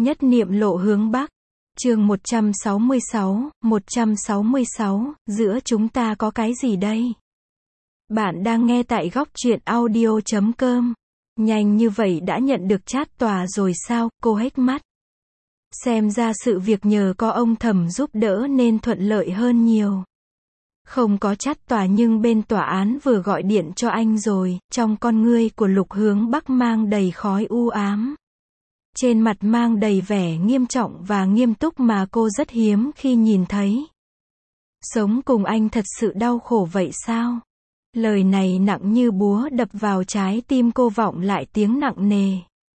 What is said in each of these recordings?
Nhất niệm lộ hướng Bắc. Chương 166, giữa chúng ta có cái gì đây? Bạn đang nghe tại góc truyện audio.com. Nhanh như vậy đã nhận được chat tòa rồi sao? Cô hếch mắt. Xem ra sự việc nhờ có ông Thẩm giúp đỡ nên thuận lợi hơn nhiều. Không có chat tòa nhưng bên tòa án vừa gọi điện cho anh rồi, trong con ngươi của Lục Hướng Bắc mang đầy khói u ám. Trên mặt mang đầy vẻ nghiêm trọng và nghiêm túc mà cô rất hiếm khi nhìn thấy. Sống cùng anh thật sự đau khổ vậy sao? Lời này nặng như búa đập vào trái tim cô, vọng lại tiếng nặng nề.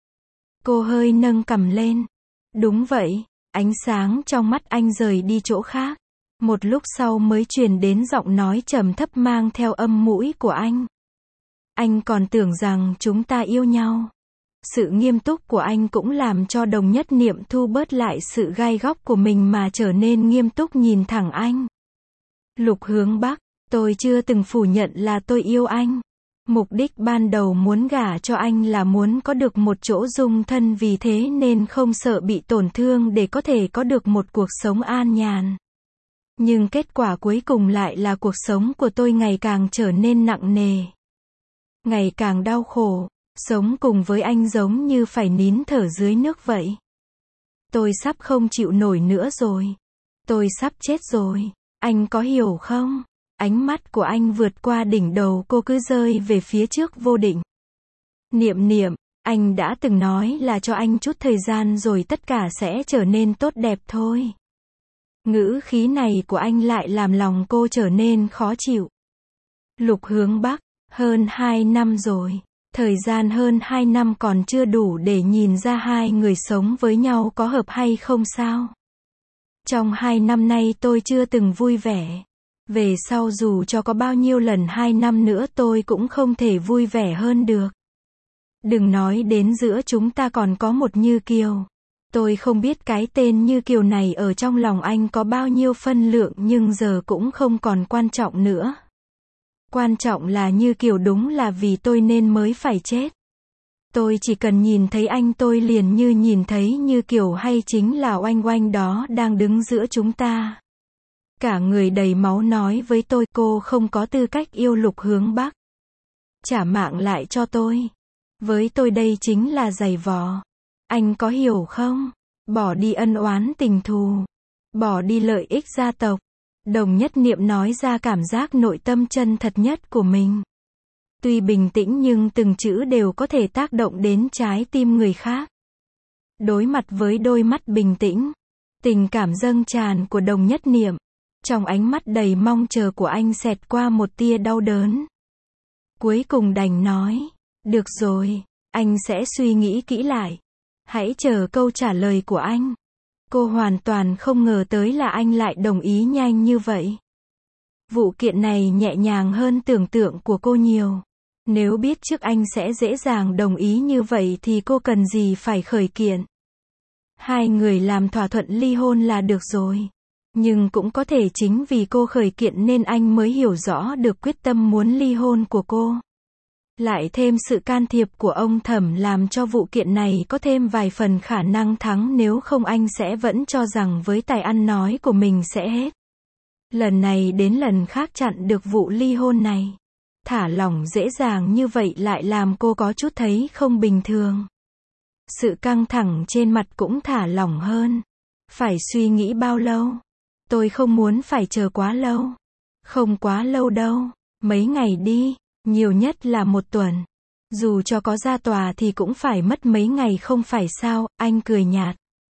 Cô hơi nâng cằm lên. Đúng vậy. Ánh sáng trong mắt anh rời đi chỗ khác. Một lúc sau mới truyền đến giọng nói trầm thấp mang theo âm mũi của anh. Anh còn tưởng rằng chúng ta yêu nhau. Sự nghiêm túc của anh cũng làm cho Đồng Nhất Niệm thu bớt lại sự gai góc của mình mà trở nên nghiêm túc nhìn thẳng anh. Lục Hướng Bắc, tôi chưa từng phủ nhận là tôi yêu anh. Mục đích ban đầu muốn gả cho anh là muốn có được một chỗ dung thân, vì thế nên không sợ bị tổn thương để có thể có được một cuộc sống an nhàn. Nhưng kết quả cuối cùng lại là cuộc sống của tôi ngày càng trở nên nặng nề. Ngày càng đau khổ. Sống cùng với anh giống như phải nín thở dưới nước vậy. Tôi sắp không chịu nổi nữa rồi. Tôi sắp chết rồi. Anh có hiểu không? Ánh mắt của anh vượt qua đỉnh đầu cô, cứ rơi về phía trước vô định. Niệm Niệm, anh đã từng nói là cho anh chút thời gian rồi tất cả sẽ trở nên tốt đẹp thôi. Ngữ khí này của anh lại làm lòng cô trở nên khó chịu. Lục Hướng Bắc, hơn 2 năm rồi. Thời gian hơn 2 năm còn chưa đủ để nhìn ra hai người sống với nhau có hợp hay không sao? Trong 2 năm nay tôi chưa từng vui vẻ. Về sau dù cho có bao nhiêu lần 2 năm nữa tôi cũng không thể vui vẻ hơn được. Đừng nói đến giữa chúng ta còn có một Như Kiều. Tôi không biết cái tên Như Kiều này ở trong lòng anh có bao nhiêu phân lượng, nhưng giờ cũng không còn quan trọng nữa. Quan trọng là Như Kiều đúng là vì tôi nên mới phải chết. Tôi chỉ cần nhìn thấy anh tôi liền như nhìn thấy Như Kiều, hay chính là oanh oanh đó đang đứng giữa chúng ta. Cả người đầy máu nói với tôi cô không có tư cách yêu Lục Hướng Bắc. Trả mạng lại cho tôi. Với tôi đây chính là giày vò. Anh có hiểu không? Bỏ đi ân oán tình thù. Bỏ đi lợi ích gia tộc. Đồng Nhất Niệm nói ra cảm giác nội tâm chân thật nhất của mình. Tuy bình tĩnh nhưng từng chữ đều có thể tác động đến trái tim người khác. Đối mặt với đôi mắt bình tĩnh, tình cảm dâng tràn của Đồng Nhất Niệm, trong ánh mắt đầy mong chờ của anh xẹt qua một tia đau đớn. Cuối cùng đành nói, được rồi, anh sẽ suy nghĩ kỹ lại. Hãy chờ câu trả lời của anh. Cô hoàn toàn không ngờ tới là anh lại đồng ý nhanh như vậy. Vụ kiện này nhẹ nhàng hơn tưởng tượng của cô nhiều. Nếu biết trước anh sẽ dễ dàng đồng ý như vậy thì cô cần gì phải khởi kiện. Hai người làm thỏa thuận ly hôn là được rồi. Nhưng cũng có thể chính vì cô khởi kiện nên anh mới hiểu rõ được quyết tâm muốn ly hôn của cô. Lại thêm sự can thiệp của ông Thẩm làm cho vụ kiện này có thêm vài phần khả năng thắng, nếu không anh sẽ vẫn cho rằng với tài ăn nói của mình sẽ hết. Lần này đến lần khác chặn được vụ ly hôn này. Thả lỏng dễ dàng như vậy lại làm cô có chút thấy không bình thường. Sự căng thẳng trên mặt cũng thả lỏng hơn. Phải suy nghĩ bao lâu? Tôi không muốn phải chờ quá lâu. Không quá lâu đâu. Mấy ngày đi. Nhiều nhất là 1 tuần. Dù cho có ra tòa thì cũng phải mất mấy ngày không phải sao? Anh cười nhạt.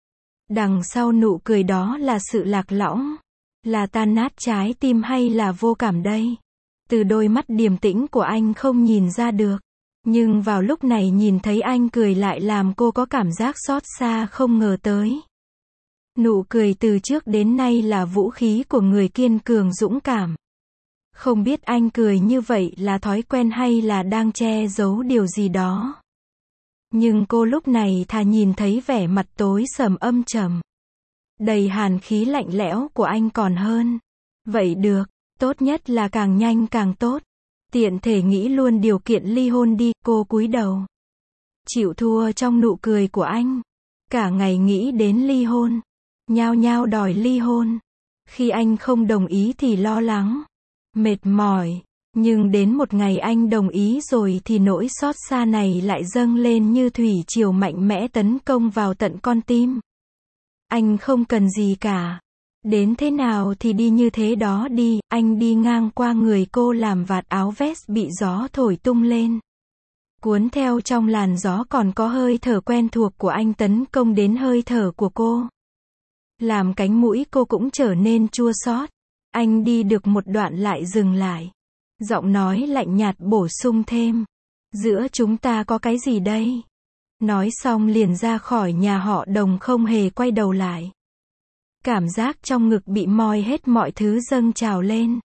Đằng sau nụ cười đó là sự lạc lõng. Là tan nát trái tim hay là vô cảm đây? Từ đôi mắt điềm tĩnh của anh không nhìn ra được. Nhưng vào lúc này nhìn thấy anh cười lại làm cô có cảm giác xót xa không ngờ tới. Nụ cười từ trước đến nay là vũ khí của người kiên cường dũng cảm. Không biết anh cười như vậy là thói quen hay là đang che giấu điều gì đó. Nhưng cô lúc này thà nhìn thấy vẻ mặt tối sầm âm trầm, đầy hàn khí lạnh lẽo của anh còn hơn. Vậy được, tốt nhất là càng nhanh càng tốt. Tiện thể nghĩ luôn điều kiện ly hôn đi, cô cúi đầu. Chịu thua trong nụ cười của anh. Cả ngày nghĩ đến ly hôn. Nhao nhao đòi ly hôn. Khi anh không đồng ý thì lo lắng, mệt mỏi. Nhưng đến một ngày anh đồng ý rồi thì nỗi xót xa này lại dâng lên như thủy triều mạnh mẽ tấn công vào tận con tim. Anh không cần gì cả. Đến thế nào thì đi như thế đó đi. Anh đi ngang qua người cô làm vạt áo vest bị gió thổi tung lên. Cuốn theo trong làn gió còn có hơi thở quen thuộc của anh tấn công đến hơi thở của cô. Làm cánh mũi cô cũng trở nên chua xót. Anh đi được một đoạn lại dừng lại. Giọng nói lạnh nhạt bổ sung thêm. Giữa chúng ta có cái gì đây? Nói xong liền ra khỏi nhà họ Đồng không hề quay đầu lại. Cảm giác trong ngực bị moi hết mọi thứ dâng trào lên.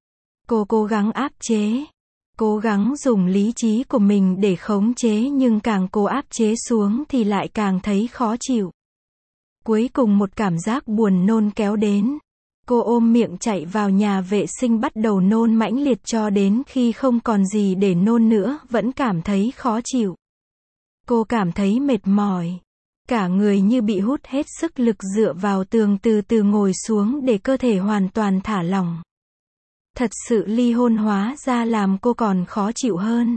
Cô cố gắng áp chế. Cố gắng dùng lý trí của mình để khống chế nhưng càng cố áp chế xuống thì lại càng thấy khó chịu. Cuối cùng một cảm giác buồn nôn kéo đến. Cô ôm miệng chạy vào nhà vệ sinh bắt đầu nôn mãnh liệt cho đến khi không còn gì để nôn nữa, vẫn cảm thấy khó chịu. Cô cảm thấy mệt mỏi. Cả người như bị hút hết sức lực dựa vào tường từ từ ngồi xuống để cơ thể hoàn toàn thả lỏng. Thật sự ly hôn hóa ra làm cô còn khó chịu hơn.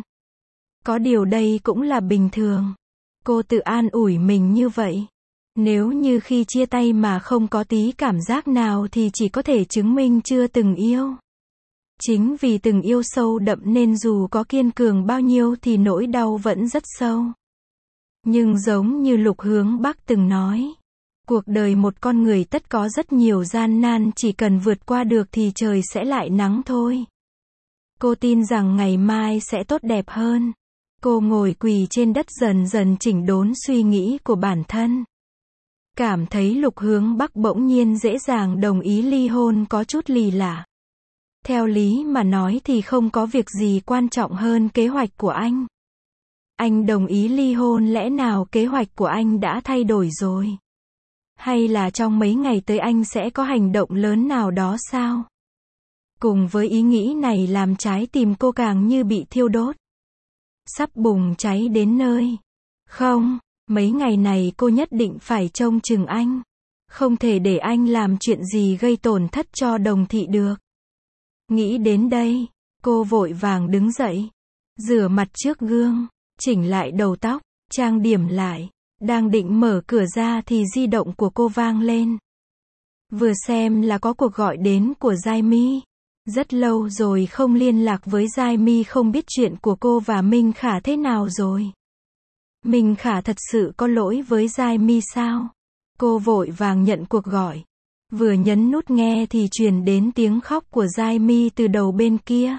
Có điều đây cũng là bình thường. Cô tự an ủi mình như vậy. Nếu như khi chia tay mà không có tí cảm giác nào thì chỉ có thể chứng minh chưa từng yêu. Chính vì từng yêu sâu đậm nên dù có kiên cường bao nhiêu thì nỗi đau vẫn rất sâu. Nhưng giống như Lục Hướng Bắc từng nói, cuộc đời một con người tất có rất nhiều gian nan, chỉ cần vượt qua được thì trời sẽ lại nắng thôi. Cô tin rằng ngày mai sẽ tốt đẹp hơn. Cô ngồi quỳ trên đất dần dần chỉnh đốn suy nghĩ của bản thân. Cảm thấy Lục Hướng Bắc bỗng nhiên dễ dàng đồng ý ly hôn có chút lì lạ. Theo lý mà nói thì không có việc gì quan trọng hơn kế hoạch của anh. Anh đồng ý ly hôn, lẽ nào kế hoạch của anh đã thay đổi rồi? Hay là trong mấy ngày tới anh sẽ có hành động lớn nào đó sao? Cùng với ý nghĩ này làm trái tim cô càng như bị thiêu đốt. Sắp bùng cháy đến nơi. Không, mấy ngày này cô nhất định phải trông chừng anh. Không thể để anh làm chuyện gì gây tổn thất cho Đồng Thị được. Nghĩ đến đây, cô vội vàng đứng dậy. Rửa mặt trước gương, chỉnh lại đầu tóc, trang điểm lại. Đang định mở cửa ra thì di động của cô vang lên. Vừa xem là có cuộc gọi đến của Giai Mi. Rất lâu rồi không liên lạc với Giai Mi, không biết chuyện của cô và Minh Khả thế nào rồi. Minh Khả thật sự có lỗi với Giai Mi sao? Cô vội vàng nhận cuộc gọi. Vừa nhấn nút nghe thì truyền đến tiếng khóc của Giai Mi từ đầu bên kia.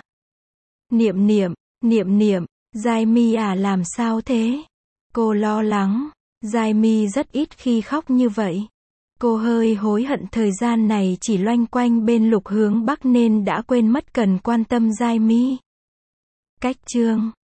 Niệm niệm, Giai Mi à, làm sao thế? Cô lo lắng. Giai Mi rất ít khi khóc như vậy. Cô hơi hối hận thời gian này chỉ loanh quanh bên Lục Hướng Bắc nên đã quên mất cần quan tâm Giai Mi. Cách chương